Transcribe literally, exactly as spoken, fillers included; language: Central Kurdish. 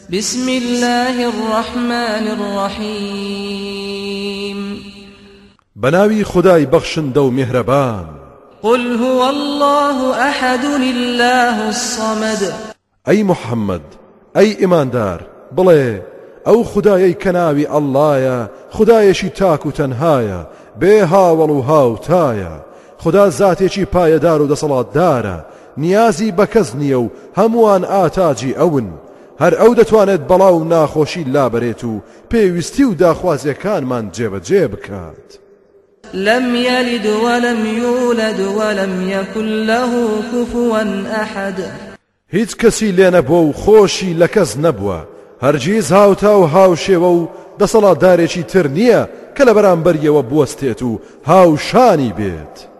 بسم الله الرحمن الرحيم بناوي خداي بخشن دو مهربان قل هو الله أحد الله الصمد أي محمد أي إيماندار بڵێ ئەو خدایەی کەناوی ئەڵڵایە خدایەکی تاک و تەنهایە بێ هاوڵ و هاوتایە خدا زاتێکی پایەدار و دەسەڵاتدارە نیازی بە کەس نییە و هەمووان ئاتاجی ئەون هەر ئەو دەتوانێت بەڵاو ناخۆشی لابەرێت و پێویستی و داخوازیەکانمان جێبەجێ بکات لم يلد ولم يولد ولم يكن له كفوا أحد هیچ کەسی لێ نەبووە و خۆشی لە کەس نەبووە هەرگیز هاوتا و هاوشێوە و دەسەڵاتدارێکی تر نییە کە لە بەرامبەریەوە بوەستێت و هاوشانی بێت